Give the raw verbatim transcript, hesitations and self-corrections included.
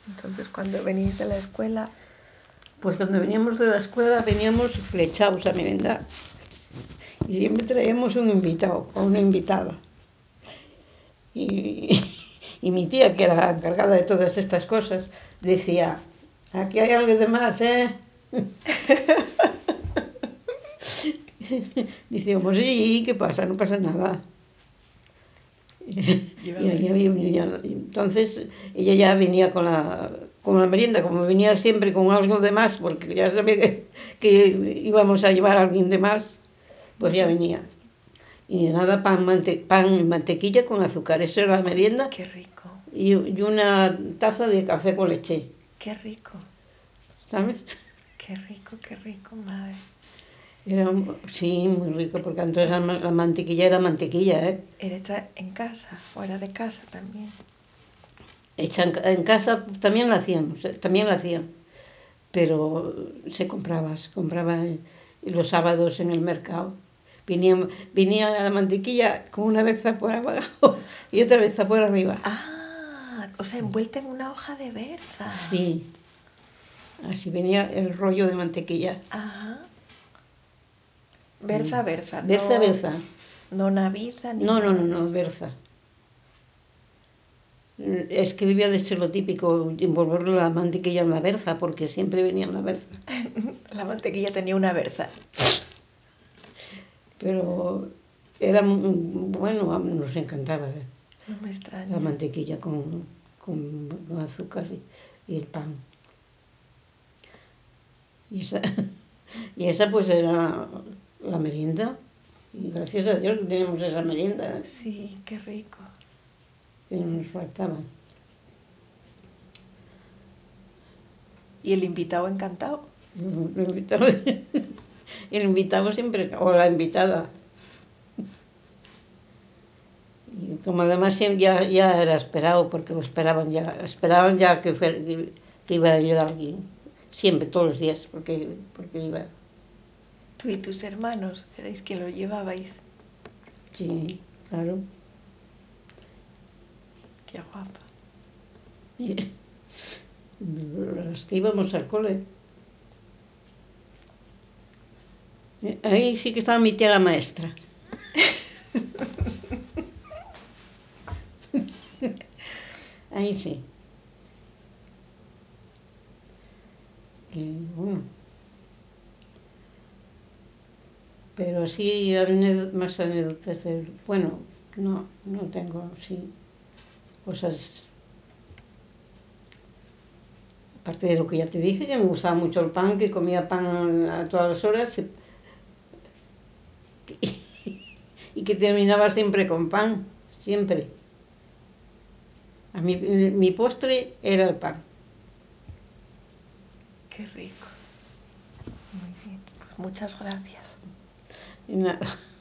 Entonces, cuando venís de la escuela... Pues cuando veníamos de la escuela veníamos flechados a merendar. Y siempre traíamos un invitado o una invitada. Y, y mi tía, que era la encargada de todas estas cosas, decía, aquí hay algo de más, ¿eh? Decíamos, sí, ¿qué pasa? No pasa nada. Y, ahí había un niño. Entonces ella ya venía con la, con la merienda, como venía siempre con algo de más, porque ya sabía que, que íbamos a llevar a alguien de más, pues ya venía. Y nada, pan, mante, pan y mantequilla con azúcar, eso era la merienda. ¡Qué rico! Y, y una taza de café con leche. ¡Qué rico! ¿Sabes? ¡Qué rico, qué rico, madre! Era, sí, muy rico, porque antes la, la mantequilla era mantequilla, ¿eh? ¿Era hecha en casa o era de casa también? Hecha en, en casa también la hacíamos, también la hacían, pero se compraba, se compraba los sábados en el mercado. Venía, venía la mantequilla con una berza por abajo y otra berza por arriba. ¡Ah! O sea, envuelta en una hoja de berza. Sí, así venía el rollo de mantequilla. Ajá. Berza, berza, Berza, no, berza. no navisa ni No, no, nada no, de no, eso. berza. Es que debía de ser lo típico, envolver la mantequilla en la berza, porque siempre venía en la berza. La mantequilla tenía una berza. Pero era, mu- bueno, nos encantaba ¿eh? No me La extraña. mantequilla con, con azúcar y, y el pan. Y esa, y esa pues era la merienda. Y gracias a Dios que tenemos esa merienda, ¿eh? Sí, qué rico. Que no nos faltaba. ¿Y el invitado encantado? El invitado, el invitado siempre, o la invitada. Y como además siempre ya, ya era esperado, porque lo esperaban ya, esperaban ya que, fuera- que, que iba a ir alguien. Siempre, todos los días, porque, porque iba. Tú y tus hermanos erais quien lo llevabais. Sí, claro. Qué guapa. Y los que íbamos al cole. Eh, Ahí sí que estaba mi tía la maestra. Ahí sí. Que, bueno. Pero así anécdo- más anécdotas del... Bueno, no, no tengo así cosas... Aparte de lo que ya te dije, que me gustaba mucho el pan, que comía pan a todas las horas y, y que terminaba siempre con pan, siempre. A mí, mi postre era el pan. Qué rico. Muy bien. Pues muchas gracias. Y nada.